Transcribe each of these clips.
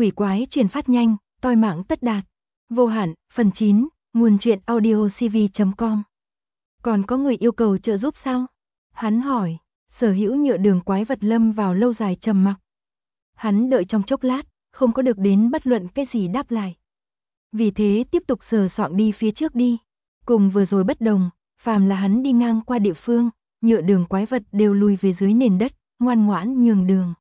quỷ quái truyền phát nhanh, toi mạng tất đạt. Vô hạn, phần 9, nguồn truyện audiocv.com. Còn có người yêu cầu trợ giúp sao? Hắn hỏi. Sở hữu nhựa đường quái vật lâm vào lâu dài trầm mặc. Hắn đợi trong chốc lát, không có được đến bất luận cái gì đáp lại. Vì thế tiếp tục sờ soạng đi phía trước đi. Cùng vừa rồi bất đồng, phàm là hắn đi ngang qua địa phương, nhựa đường quái vật đều lùi về dưới nền đất, ngoan ngoãn nhường đường.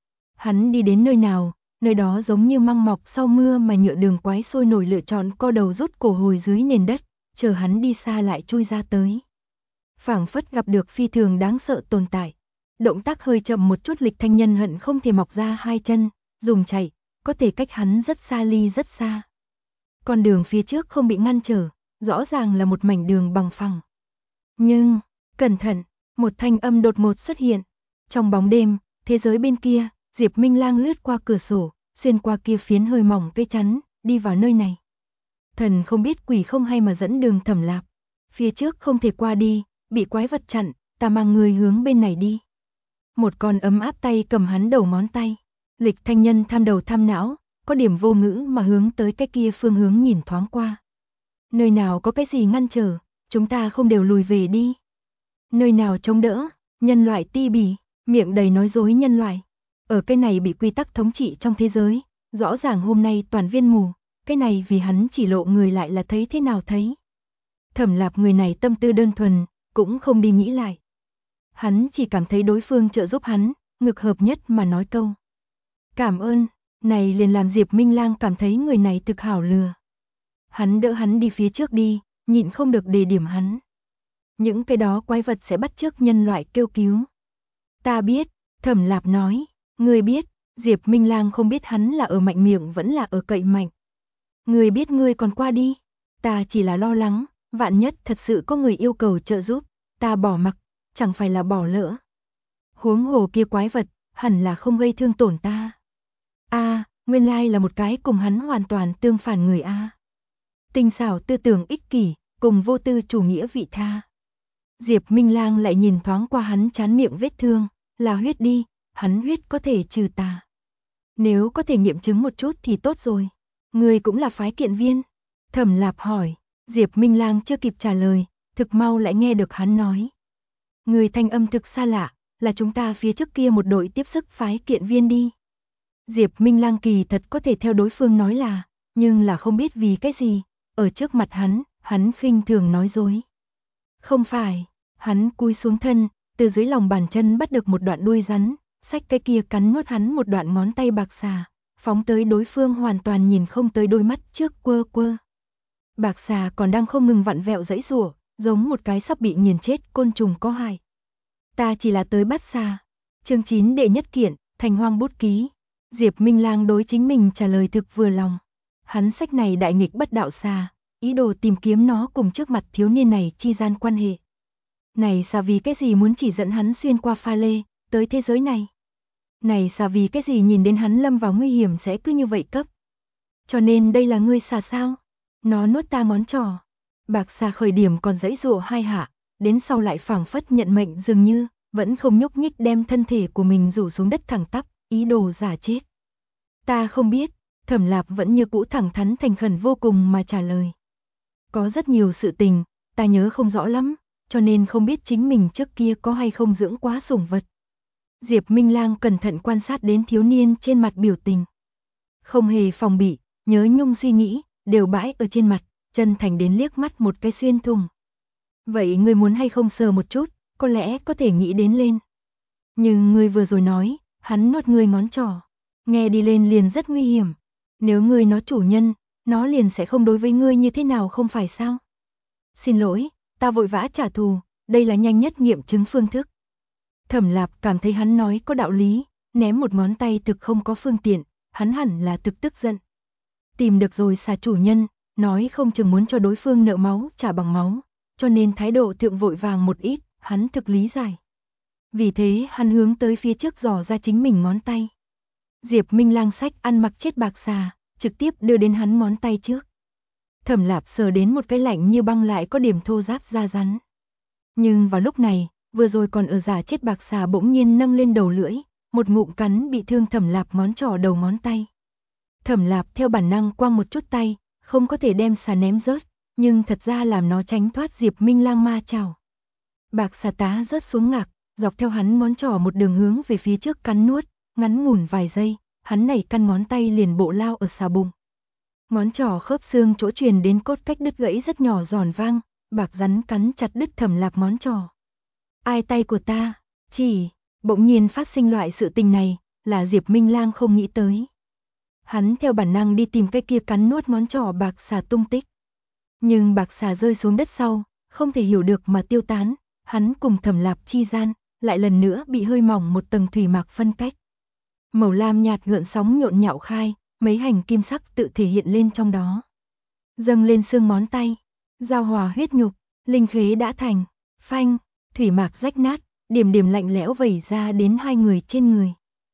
Hắn đi đến nơi nào, nơi đó giống như măng mọc sau mưa mà nhựa đường quái sôi nổi lựa chọn co đầu rút cổ hồi dưới nền đất, chờ hắn đi xa lại chui ra tới. Phảng phất gặp được phi thường đáng sợ tồn tại. Động tác hơi chậm một chút Lịch Thanh Nhân hận không thể mọc ra hai chân, dùng chạy, có thể cách hắn rất xa ly rất xa. Con đường phía trước không bị ngăn trở, rõ ràng là một mảnh đường bằng phẳng. Nhưng, cẩn thận, một thanh âm đột ngột xuất hiện. Trong bóng đêm, thế giới bên kia, Diệp Minh Lang lướt qua cửa sổ, xuyên qua kia phiến hơi mỏng cây chắn, đi vào nơi này. Thần không biết quỷ không hay mà dẫn đường Thẩm Lạp. Phía trước không thể qua đi, bị quái vật chặn, ta mang người hướng bên này đi. Một con ấm áp tay cầm hắn đầu ngón tay. Lịch Thanh Nhân tham đầu tham não, có điểm vô ngữ mà hướng tới cái kia phương hướng nhìn thoáng qua. Nơi nào có cái gì ngăn trở, chúng ta không đều lùi về đi. Nơi nào chống đỡ, nhân loại ti bỉ, miệng đầy nói dối nhân loại. Ở cái này bị quy tắc thống trị trong thế giới, rõ ràng hôm nay toàn viên mù, cái này vì hắn chỉ lộ người lại là thấy thế nào thấy. Thẩm Lạp người này tâm tư đơn thuần, cũng không đi nghĩ lại. Hắn chỉ cảm thấy đối phương trợ giúp hắn, ngực hợp nhất mà nói câu. Cảm ơn, này liền làm Diệp Minh Lang cảm thấy người này thực hảo lừa. Hắn đỡ hắn đi phía trước đi, nhịn không được đề điểm hắn. Những cái đó quái vật sẽ bắt chước nhân loại kêu cứu. Ta biết, Thẩm Lạp nói, ngươi biết, Diệp Minh Lang không biết hắn là ở mạnh miệng vẫn là ở cậy mạnh. Ngươi biết ngươi còn qua đi, ta chỉ là lo lắng, vạn nhất thật sự có người yêu cầu trợ giúp, ta bỏ mặc, chẳng phải là bỏ lỡ. Huống hồ kia quái vật, hẳn là không gây thương tổn ta. Nguyên lai là một cái cùng hắn hoàn toàn tương phản người a. Tinh xảo tư tưởng ích kỷ, cùng vô tư chủ nghĩa vị tha. Diệp Minh Lang lại nhìn thoáng qua hắn chán miệng vết thương, là huyết đi, hắn huyết có thể trừ tà. Nếu có thể nghiệm chứng một chút thì tốt rồi. Người cũng là phái kiện viên. Thẩm Lạp hỏi, Diệp Minh Lang chưa kịp trả lời, thực mau lại nghe được hắn nói. Người thanh âm thực xa lạ, là chúng ta phía trước kia một đội tiếp sức phái kiện viên đi. Diệp Minh Lang kỳ thật có thể theo đối phương nói là, nhưng là không biết vì cái gì, ở trước mặt hắn khinh thường nói dối. Không phải, hắn cúi xuống thân, từ dưới lòng bàn chân bắt được một đoạn đuôi rắn, xách cái kia cắn nuốt hắn một đoạn ngón tay bạc xà, phóng tới đối phương hoàn toàn nhìn không tới đôi mắt trước quơ quơ. Bạc xà còn đang không ngừng vặn vẹo giãy giụa, giống một cái sắp bị nghiền chết côn trùng có hại. Ta chỉ là tới bắt xà. Chương 9 đệ nhất kiện, Thành Hoang bút ký. Diệp Minh Lang đối chính mình trả lời thực vừa lòng. Hắn sách này đại nghịch bất đạo xà, ý đồ tìm kiếm nó cùng trước mặt thiếu niên này chi gian quan hệ. Này xà vì cái gì muốn chỉ dẫn hắn xuyên qua pha lê, tới thế giới này? Này xà vì cái gì nhìn đến hắn lâm vào nguy hiểm sẽ cứ như vậy cấp? Cho nên đây là ngươi xà sao? Nó nuốt ta ngón trỏ. Bạc xà khởi điểm còn giãy giụa hai hạ, đến sau lại phảng phất nhận mệnh dường như, vẫn không nhúc nhích đem thân thể của mình rủ xuống đất thẳng tắp, ý đồ giả chết. Ta không biết, Thẩm Lạp vẫn như cũ thẳng thắn thành khẩn vô cùng mà trả lời. Có rất nhiều sự tình, ta nhớ không rõ lắm, cho nên không biết chính mình trước kia có hay không dưỡng quá sủng vật. Diệp Minh Lang cẩn thận quan sát đến thiếu niên trên mặt biểu tình. Không hề phòng bị, nhớ nhung suy nghĩ, đều bãi ở trên mặt, chân thành đến liếc mắt một cái xuyên thủng. Vậy ngươi muốn hay không sờ một chút, có lẽ có thể nghĩ đến lên. Nhưng ngươi vừa rồi nói, hắn nuốt ngươi ngón trỏ. Nghe đi lên liền rất nguy hiểm. Nếu ngươi nó chủ nhân, nó liền sẽ không đối với ngươi như thế nào không phải sao? Xin lỗi, ta vội vã trả thù, đây là nhanh nhất nghiệm chứng phương thức. Thẩm Lạp cảm thấy hắn nói có đạo lý, ném một ngón tay thực không có phương tiện, hắn hẳn là thực tức giận. Tìm được rồi xà chủ nhân, nói không chừng muốn cho đối phương nợ máu trả bằng máu, cho nên thái độ thượng vội vàng một ít, hắn thực lý giải. Vì thế hắn hướng tới phía trước dò ra chính mình ngón tay. Diệp Minh Lang sách ăn mặc chết bạc xà, trực tiếp đưa đến hắn ngón tay trước. Thẩm Lạp sờ đến một cái lạnh như băng lại có điểm thô ráp da rắn. Nhưng vào lúc này, vừa rồi còn ở giả chết bạc xà bỗng nhiên nâng lên đầu lưỡi, một ngụm cắn bị thương Thẩm Lạp ngón trỏ đầu ngón tay. Thẩm Lạp theo bản năng quăng một chút tay, không có thể đem xà ném rớt, nhưng thật ra làm nó tránh thoát Diệp Minh Lang ma chảo. Bạc xà tá rớt xuống ngạc, dọc theo hắn ngón trỏ một đường hướng về phía trước cắn nuốt, ngắn ngủn vài giây, hắn nảy căn ngón tay liền bộ lao ở xà bụng. Ngón trỏ khớp xương chỗ truyền đến cốt cách đứt gãy rất nhỏ giòn vang, bạc rắn cắn chặt đứt Thẩm Lạp ngón trỏ. Ai tay của ta? Chỉ, bỗng nhiên phát sinh loại sự tình này, là Diệp Minh Lang không nghĩ tới. Hắn theo bản năng đi tìm cái kia cắn nuốt ngón trỏ bạc xà tung tích. Nhưng bạc xà rơi xuống đất sau, không thể hiểu được mà tiêu tán, hắn cùng Thẩm Lạp chi gian, lại lần nữa bị hơi mỏng một tầng thủy mạc phân cách. Màu lam nhạt gợn sóng nhộn nhạo khai, mấy hành kim sắc tự thể hiện lên trong đó. Dâng lên xương ngón tay, giao hòa huyết nhục, linh khế đã thành, phanh, thủy mạc rách nát, điểm điểm lạnh lẽo vẩy ra đến hai người trên người.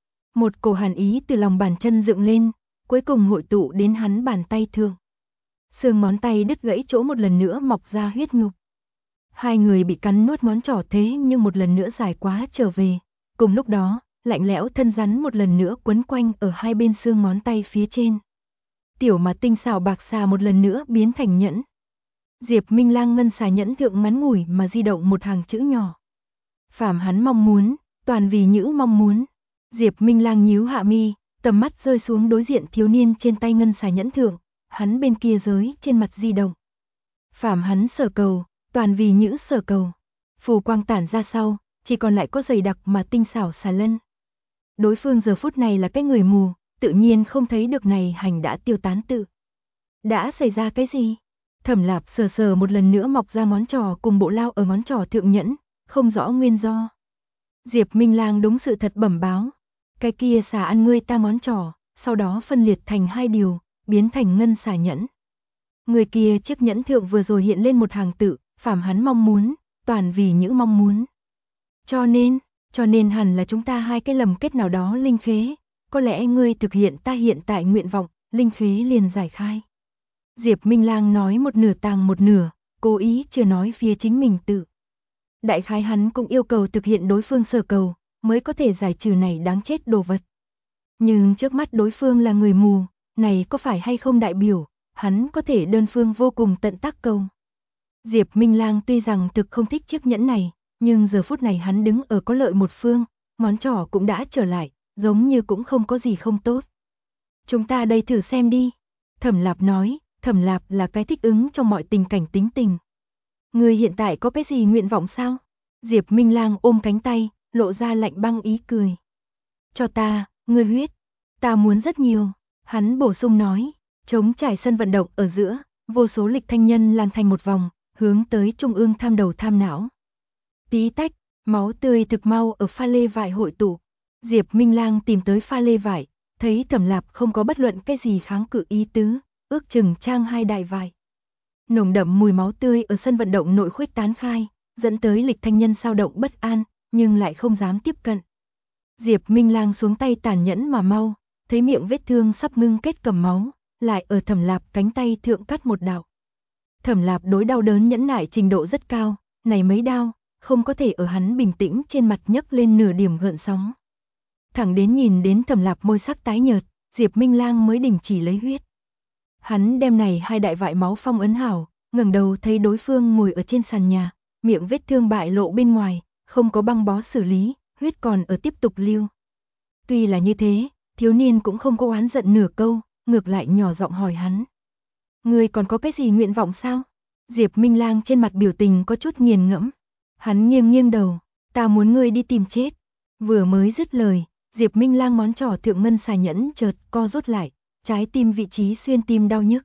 Một cổ hàn ý từ lòng bàn chân dựng lên, cuối cùng hội tụ đến hắn bàn tay thượng. Xương ngón tay đứt gãy chỗ một lần nữa mọc ra huyết nhục. Hai người bị cắn nuốt ngón trỏ thế nhưng một lần nữa dài quá trở về. Cùng lúc đó, lạnh lẽo thân rắn một lần nữa quấn quanh ở hai bên xương ngón tay phía trên. Tiểu mà tinh xảo bạc xà một lần nữa biến thành nhẫn. Diệp Minh Lang ngân xà nhẫn thượng ngắn ngủi mà di động một hàng chữ nhỏ. Phàm hắn mong muốn, toàn vì nhữ mong muốn. Diệp Minh Lang nhíu hạ mi, tầm mắt rơi xuống đối diện thiếu niên trên tay ngân xà nhẫn thượng, hắn bên kia giới trên mặt di động. Phàm hắn sở cầu, toàn vì nhữ sở cầu. Phù quang tản ra sau, chỉ còn lại có dày đặc mà tinh xảo xà lân. Đối phương giờ phút này là cái người mù, tự nhiên không thấy được này hành đã tiêu tán tự. Đã xảy ra cái gì? Thẩm Lạp sờ sờ một lần nữa mọc ra ngón trỏ cùng bộ lao ở ngón trỏ thượng nhẫn, không rõ nguyên do. Diệp Minh Lang đúng sự thật bẩm báo. Cái kia xà ăn ngươi ta ngón trỏ, sau đó phân liệt thành hai điều, biến thành ngân xà nhẫn. Người kia chiếc nhẫn thượng vừa rồi hiện lên một hàng tự, phàm hắn mong muốn, toàn vì những mong muốn. Cho nên hẳn là chúng ta hai cái lầm kết nào đó linh khế, có lẽ ngươi thực hiện ta hiện tại nguyện vọng, linh khế liền giải khai. Diệp Minh Lang nói một nửa tàng một nửa, cố ý chưa nói phía chính mình tự. Đại khái hắn cũng yêu cầu thực hiện đối phương sở cầu, mới có thể giải trừ này đáng chết đồ vật. Nhưng trước mắt đối phương là người mù, này có phải hay không đại biểu, hắn có thể đơn phương vô cùng tận tác cầu. Diệp Minh Lang tuy rằng thực không thích chiếc nhẫn này, nhưng giờ phút này hắn đứng ở có lợi một phương, ngón trỏ cũng đã trở lại, giống như cũng không có gì không tốt. Chúng ta đây thử xem đi. Thẩm Lạp nói, Thẩm Lạp là cái thích ứng trong mọi tình cảnh tính tình. Ngươi hiện tại có cái gì nguyện vọng sao? Diệp Minh Lang ôm cánh tay, lộ ra lạnh băng ý cười. Cho ta, ngươi huyết. Ta muốn rất nhiều. Hắn bổ sung nói, trống trải sân vận động ở giữa, vô số lịch thanh nhân làm thành một vòng, hướng tới trung ương tham đầu tham não. Tí tách, máu tươi thực mau ở pha lê vải hội tụ. Diệp Minh Lang tìm tới pha lê vải, thấy Thẩm Lạp không có bất luận cái gì kháng cự ý tứ, ước chừng trang hai đại vải. Nồng đậm mùi máu tươi ở sân vận động nội khuếch tán khai, dẫn tới lịch thanh nhân sao động bất an, nhưng lại không dám tiếp cận. Diệp Minh Lang xuống tay tàn nhẫn mà mau, thấy miệng vết thương sắp ngưng kết cầm máu, lại ở Thẩm Lạp cánh tay thượng cắt một đạo. Thẩm Lạp đối đau đớn nhẫn nại trình độ rất cao, này mấy đau, không có thể ở hắn bình tĩnh trên mặt nhấc lên nửa điểm gợn sóng. Thẳng đến nhìn đến Thẩm Lạp môi sắc tái nhợt, Diệp Minh Lang mới đình chỉ lấy huyết. Hắn đem này hai đại vại máu phong ấn hảo, ngẩng đầu thấy đối phương ngồi ở trên sàn nhà, miệng vết thương bại lộ bên ngoài, không có băng bó xử lý, huyết còn ở tiếp tục lưu. Tuy là như thế, thiếu niên cũng không có oán giận nửa câu, ngược lại nhỏ giọng hỏi hắn. Ngươi còn có cái gì nguyện vọng sao? Diệp Minh Lang trên mặt biểu tình có chút nghiền ngẫm. Hắn nghiêng nghiêng đầu, ta muốn ngươi đi tìm chết. Vừa mới dứt lời, Diệp Minh Lang ngón trỏ thượng ngân xà nhẫn chợt co rút lại, trái tim vị trí xuyên tim đau nhức.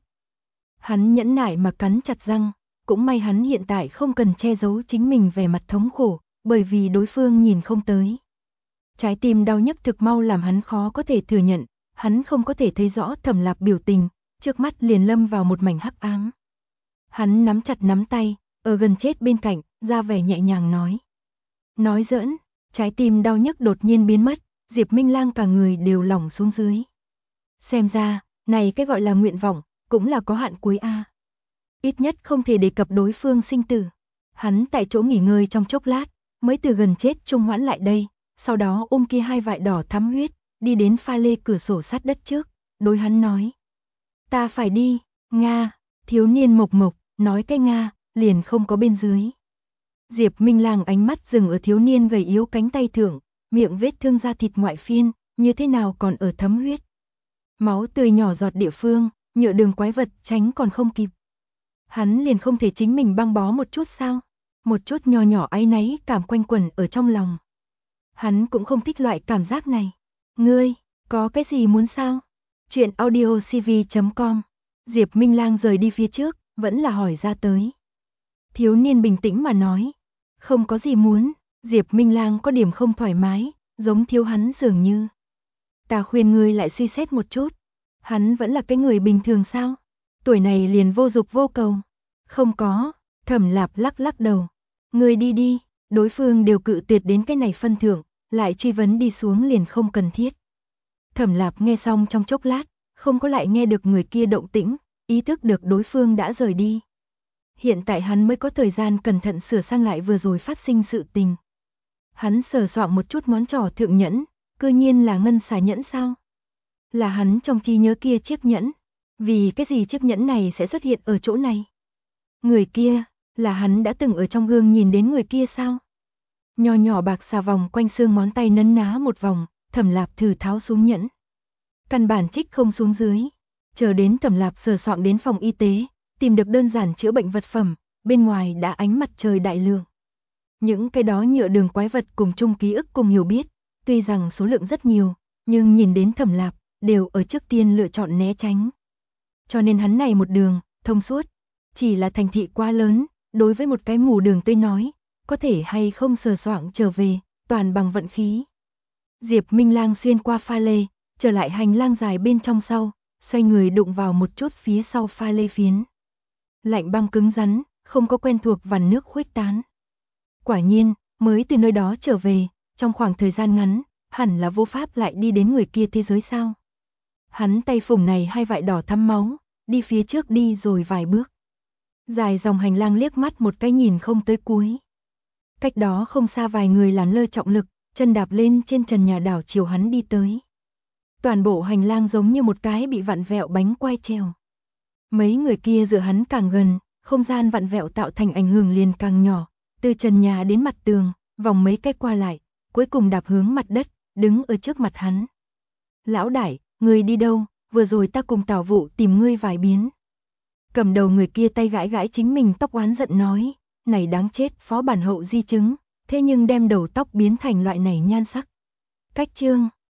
Hắn nhẫn nại mà cắn chặt răng, cũng may hắn hiện tại không cần che giấu chính mình vẻ mặt thống khổ, bởi vì đối phương nhìn không tới. Trái tim đau nhức thực mau làm hắn khó có thể thừa nhận, hắn không có thể thấy rõ Thẩm Lạp biểu tình, trước mắt liền lâm vào một mảnh hắc ám. Hắn nắm chặt nắm tay, ở gần chết bên cạnh, ra vẻ nhẹ nhàng nói. Nói giỡn, trái tim đau nhức đột nhiên biến mất, Diệp Minh Lang cả người đều lỏng xuống dưới. Xem ra, này cái gọi là nguyện vọng, cũng là có hạn cuối a. Ít nhất không thể đề cập đối phương sinh tử. Hắn tại chỗ nghỉ ngơi trong chốc lát, mới từ gần chết trung hoãn lại đây, sau đó ôm kia hai vại đỏ thắm huyết, đi đến pha lê cửa sổ sát đất trước, đối hắn nói. Ta phải đi, Nga, thiếu niên mộc mộc, nói cái Nga, liền không có bên dưới. Diệp Minh Lang ánh mắt dừng ở thiếu niên gầy yếu cánh tay thượng, miệng vết thương da thịt ngoại phiên, như thế nào còn ở thấm huyết. Máu tươi nhỏ giọt địa phương, nhựa đường quái vật tránh còn không kịp. Hắn liền không thể chính mình băng bó một chút sao? Một chút nho nhỏ áy náy cảm quanh quẩn ở trong lòng. Hắn cũng không thích loại cảm giác này. Ngươi, có cái gì muốn sao? Chuyện audiocv.com. Diệp Minh Lang rời đi phía trước, vẫn là hỏi ra tới. Thiếu niên bình tĩnh mà nói. Không có gì muốn, Diệp Minh Lang có điểm không thoải mái, giống thiếu hắn dường như. Ta khuyên ngươi lại suy xét một chút. Hắn vẫn là cái người bình thường sao? Tuổi này liền vô dục vô cầu. Không có, Thẩm Lạp lắc lắc đầu. Ngươi đi đi, đối phương đều cự tuyệt đến cái này phân thượng, lại truy vấn đi xuống liền không cần thiết. Thẩm Lạp nghe xong trong chốc lát, không có lại nghe được người kia động tĩnh, ý thức được đối phương đã rời đi. Hiện tại hắn mới có thời gian cẩn thận sửa sang lại vừa rồi phát sinh sự tình. Hắn sờ soạng một chút ngón trỏ thượng nhẫn, cư nhiên là ngân xà nhẫn sao? Là hắn trong trí nhớ kia chiếc nhẫn. Vì cái gì chiếc nhẫn này sẽ xuất hiện ở chỗ này? Người kia, là hắn đã từng ở trong gương nhìn đến người kia sao? Nho nhỏ bạc xà vòng quanh xương ngón tay nấn ná một vòng, Thẩm Lạp thử tháo xuống nhẫn. Căn bản trích không xuống dưới. Chờ đến Thẩm Lạp sờ soạng đến phòng y tế, tìm được đơn giản chữa bệnh vật phẩm, bên ngoài đã ánh mặt trời đại lượng. Những cái đó nhựa đường quái vật cùng chung ký ức cùng hiểu biết, tuy rằng số lượng rất nhiều, nhưng nhìn đến Thẩm Lạp, đều ở trước tiên lựa chọn né tránh. Cho nên hắn này một đường, thông suốt, chỉ là thành thị quá lớn, đối với một cái mù đường tới nói, có thể hay không sờ soạng trở về, toàn bằng vận khí. Diệp Minh Lang xuyên qua pha lê, trở lại hành lang dài bên trong sau, xoay người đụng vào một chút phía sau pha lê phiến. Lạnh băng cứng rắn, không có quen thuộc vằn nước khuếch tán. Quả nhiên, mới từ nơi đó trở về, trong khoảng thời gian ngắn, hẳn là vô pháp lại đi đến người kia thế giới sao. Hắn tay phủng này hai vại đỏ thắm máu, đi phía trước đi rồi vài bước. Dài dòng hành lang liếc mắt một cái nhìn không tới cuối. Cách đó không xa vài người làm lơ trọng lực, chân đạp lên trên trần nhà đảo chiều hắn đi tới. Toàn bộ hành lang giống như một cái bị vặn vẹo bánh quai treo. Mấy người kia dựa hắn càng gần, không gian vặn vẹo tạo thành ảnh hưởng liền càng nhỏ, từ trần nhà đến mặt tường, vòng mấy cái qua lại, cuối cùng đạp hướng mặt đất, đứng ở trước mặt hắn. Lão đại, ngươi đi đâu, vừa rồi ta cùng Tào Vụ tìm ngươi vài biến. Cầm đầu người kia tay gãi gãi chính mình tóc oán giận nói, này đáng chết, phó bản hậu di chứng, thế nhưng đem đầu tóc biến thành loại này nhan sắc. Cách chương